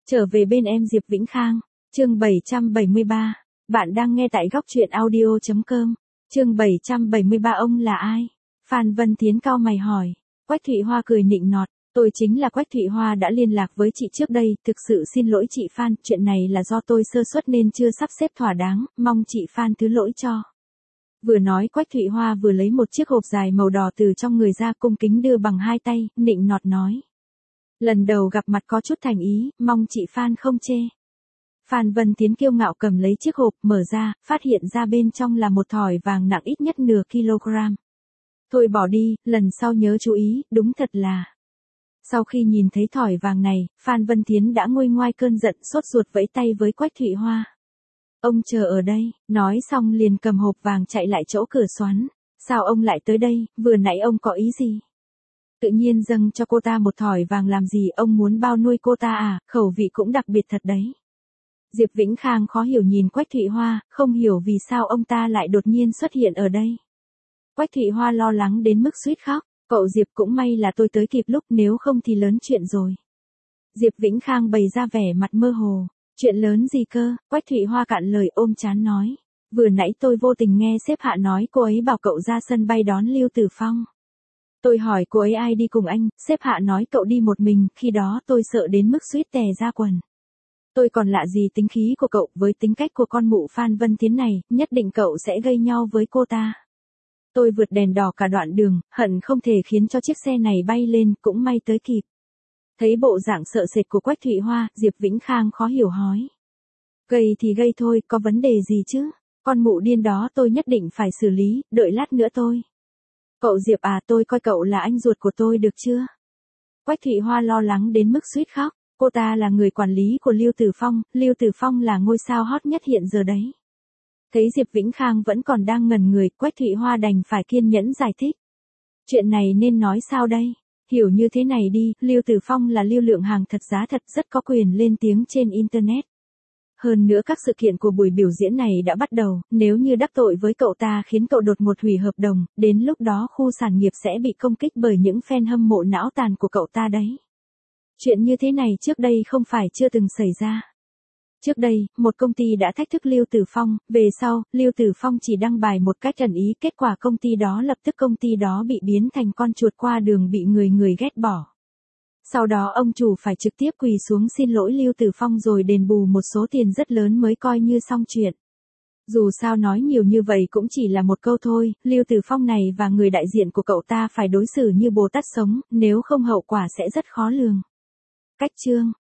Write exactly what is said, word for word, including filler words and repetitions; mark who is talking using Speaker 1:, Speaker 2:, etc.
Speaker 1: Trở về bên em Diệp Vĩnh Khang, chương bảy trăm bảy mươi ba. Bạn đang nghe tại góc truyện audio chấm com. Chương bảy trăm bảy mươi ba ông là ai? Phan Vân Thiến cau mày hỏi. Quách Thụy Hoa cười nịnh nọt. Tôi chính là Quách Thụy Hoa đã liên lạc với chị trước đây, thực sự xin lỗi chị Phan, chuyện này là do tôi sơ suất nên chưa sắp xếp thỏa đáng, mong chị Phan thứ lỗi cho. Vừa nói Quách Thụy Hoa vừa lấy một chiếc hộp dài màu đỏ từ trong người ra cung kính đưa bằng hai tay, nịnh nọt nói. Lần đầu gặp mặt có chút thành ý, mong chị Phan không chê. Phan Vân Thiến kiêu ngạo cầm lấy chiếc hộp, mở ra, phát hiện ra bên trong là một thỏi vàng nặng ít nhất nửa kg. Thôi bỏ đi, lần sau nhớ chú ý, đúng thật là. Sau khi nhìn thấy thỏi vàng này, Phan Vân Thiến đã nguôi ngoai cơn giận, sốt ruột vẫy tay với Quách Thụy Hoa. Ông chờ ở đây, nói xong liền cầm hộp vàng chạy lại chỗ cửa xoắn. Sao ông lại tới đây, vừa nãy ông có ý gì? Tự nhiên dâng cho cô ta một thỏi vàng làm gì, ông muốn bao nuôi cô ta à, khẩu vị cũng đặc biệt thật đấy. Diệp Vĩnh Khang khó hiểu nhìn Quách Thụy Hoa, không hiểu vì sao ông ta lại đột nhiên xuất hiện ở đây. Quách Thụy Hoa lo lắng đến mức suýt khóc, cậu Diệp cũng may là tôi tới kịp lúc, nếu không thì lớn chuyện rồi. Diệp Vĩnh Khang bày ra vẻ mặt mơ hồ, chuyện lớn gì cơ, Quách Thụy Hoa cạn lời ôm trán nói. Vừa nãy tôi vô tình nghe sếp Hạ nói cô ấy bảo cậu ra sân bay đón Lưu Tử Phong. Tôi hỏi cô ấy ai đi cùng anh, sếp Hạ nói cậu đi một mình, khi đó tôi sợ đến mức suýt tè ra quần. Tôi còn lạ gì tính khí của cậu, với tính cách của con mụ Phan Vân Thiến này, nhất định cậu sẽ gây nhau với cô ta. Tôi vượt đèn đỏ cả đoạn đường, hận không thể khiến cho chiếc xe này bay lên, cũng may tới kịp. Thấy bộ dạng sợ sệt của Quách Thụy Hoa, Diệp Vĩnh Khang khó hiểu hói. Gây thì gây thôi, có vấn đề gì chứ, con mụ điên đó tôi nhất định phải xử lý, đợi lát nữa tôi. Cậu Diệp à, tôi coi cậu là anh ruột của tôi được chưa? Quách Thụy Hoa lo lắng đến mức suýt khóc, cô ta là người quản lý của Lưu Tử Phong, Lưu Tử Phong là ngôi sao hot nhất hiện giờ đấy. Thấy Diệp Vĩnh Khang vẫn còn đang ngẩn người, Quách Thụy Hoa đành phải kiên nhẫn giải thích. Chuyện này nên nói sao đây? Hiểu như thế này đi, Lưu Tử Phong là lưu lượng hàng thật giá thật, rất có quyền lên tiếng trên Internet. Hơn nữa các sự kiện của buổi biểu diễn này đã bắt đầu, nếu như đắc tội với cậu ta khiến cậu đột ngột hủy hợp đồng, đến lúc đó khu sản nghiệp sẽ bị công kích bởi những fan hâm mộ não tàn của cậu ta đấy. Chuyện như thế này trước đây không phải chưa từng xảy ra. Trước đây, một công ty đã thách thức Lưu Tử Phong, về sau, Lưu Tử Phong chỉ đăng bài một cách ẩn ý, kết quả công ty đó lập tức công ty đó bị biến thành con chuột qua đường bị người người ghét bỏ. Sau đó ông chủ phải trực tiếp quỳ xuống xin lỗi Lưu Tử Phong rồi đền bù một số tiền rất lớn mới coi như xong chuyện. Dù sao nói nhiều như vậy cũng chỉ là một câu thôi, Lưu Tử Phong này và người đại diện của cậu ta phải đối xử như Bồ Tát sống, nếu không hậu quả sẽ rất khó lường. Cách chương